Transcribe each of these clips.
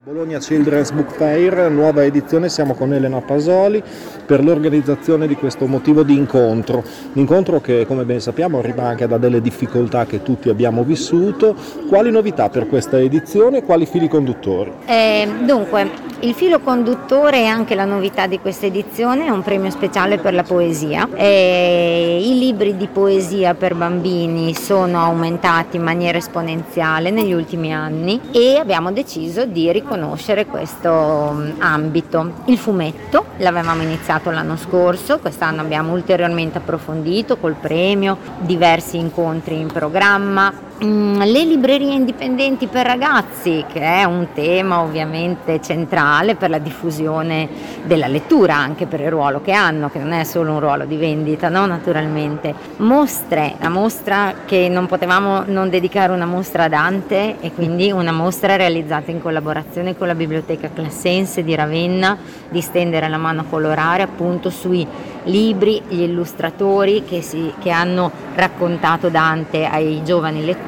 Bologna Children's Book Fair, nuova edizione, siamo con Elena Pasoli per l'organizzazione di questo motivo di incontro che, come ben sappiamo, arriva anche da delle difficoltà che tutti abbiamo vissuto. Quali novità per questa edizione e quali fili conduttori? Dunque, il filo conduttore e anche la novità di questa edizione è un premio speciale per la poesia. I libri di poesia per bambini sono aumentati in maniera esponenziale negli ultimi anni e abbiamo deciso di riconoscere questo ambito. Il fumetto l'avevamo iniziato l'anno scorso, quest'anno abbiamo ulteriormente approfondito col premio, diversi incontri in programma. Le librerie indipendenti per ragazzi, che è un tema ovviamente centrale per la diffusione della lettura, anche per il ruolo che hanno, che non è solo un ruolo di vendita, no? Naturalmente. La mostra che non potevamo non dedicare una mostra a Dante, e quindi una mostra realizzata in collaborazione con la Biblioteca Classense di Ravenna, di stendere la mano a colorare appunto sui libri, gli illustratori che hanno raccontato Dante ai giovani lettori.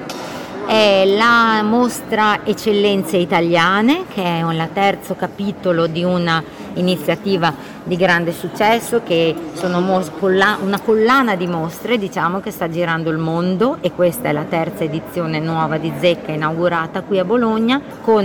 È la mostra Eccellenze Italiane, che è il terzo capitolo di una iniziativa di grande successo, che sono una collana di mostre, diciamo, che sta girando il mondo, e questa è la terza edizione nuova di Zecca, inaugurata qui a Bologna.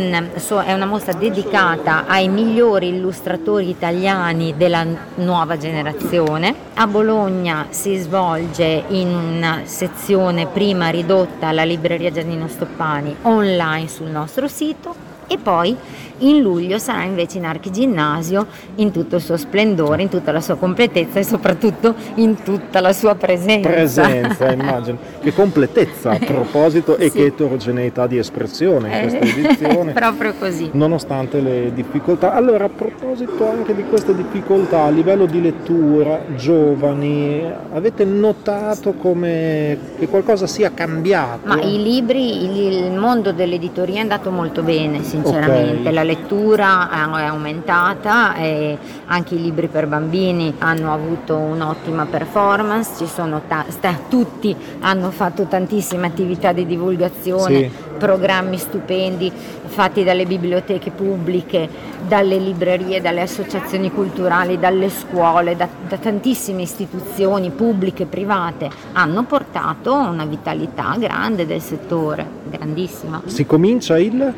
È una mostra dedicata ai migliori illustratori italiani della nuova generazione. A Bologna si svolge in una sezione prima ridotta alla libreria Giannino Stoppani, online sul nostro sito, e poi in luglio sarà invece in Archiginnasio in tutto il suo splendore, in tutta la sua completezza e soprattutto in tutta la sua presenza, immagino. Che completezza a proposito e sì. Che eterogeneità di espressione in questa edizione. Proprio così. Nonostante le difficoltà. Allora, a proposito anche di queste difficoltà a livello di lettura, giovani, avete notato come che qualcosa sia cambiato? Ma i libri, il mondo dell'editoria è andato molto bene, sinceramente. Okay. La lettura è aumentata e anche i libri per bambini hanno avuto un'ottima performance. Ci sono tutti hanno fatto tantissime attività di divulgazione, sì. Programmi stupendi fatti dalle biblioteche pubbliche, dalle librerie, dalle associazioni culturali, dalle scuole, da tantissime istituzioni pubbliche e private. Hanno portato una vitalità grande del settore, grandissima. Si comincia il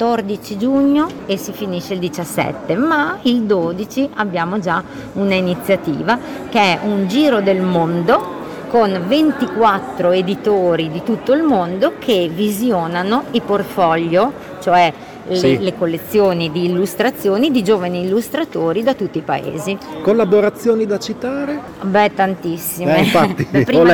14 giugno e si finisce il 17, ma il 12 abbiamo già una iniziativa che è un giro del mondo con 24 editori di tutto il mondo che visionano i portfolio, cioè le collezioni di illustrazioni di giovani illustratori da tutti i paesi. Collaborazioni da citare? Beh, tantissime. Infatti,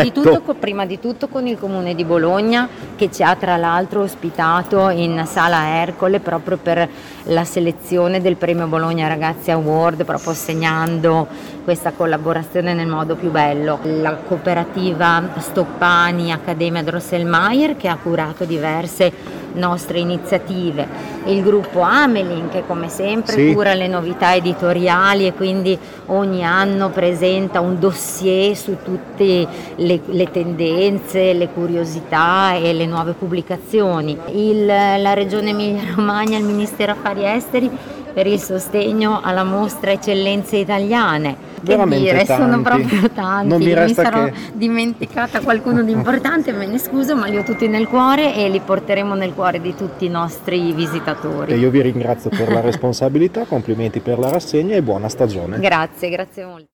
prima di tutto con il Comune di Bologna, che ci ha tra l'altro ospitato in Sala Ercole proprio per la selezione del Premio Bologna Ragazzi Award, proprio segnando questa collaborazione nel modo più bello. La cooperativa Stoppani Accademia Drosselmayer, che ha curato diverse nostre iniziative, il gruppo Amelin, che come sempre cura le novità editoriali e quindi ogni anno presenta un dossier su tutte le tendenze, le curiosità e le nuove pubblicazioni. La Regione Emilia-Romagna, il Ministero Affari Esteri per il sostegno alla mostra Eccellenze Italiane. Veramente tanti. Sono proprio tanti. Non mi resta sarò dimenticata qualcuno di importante, me ne scuso, ma li ho tutti nel cuore e li porteremo nel cuore di tutti i nostri visitatori. E io vi ringrazio per la responsabilità, complimenti per la rassegna e buona stagione. Grazie molto.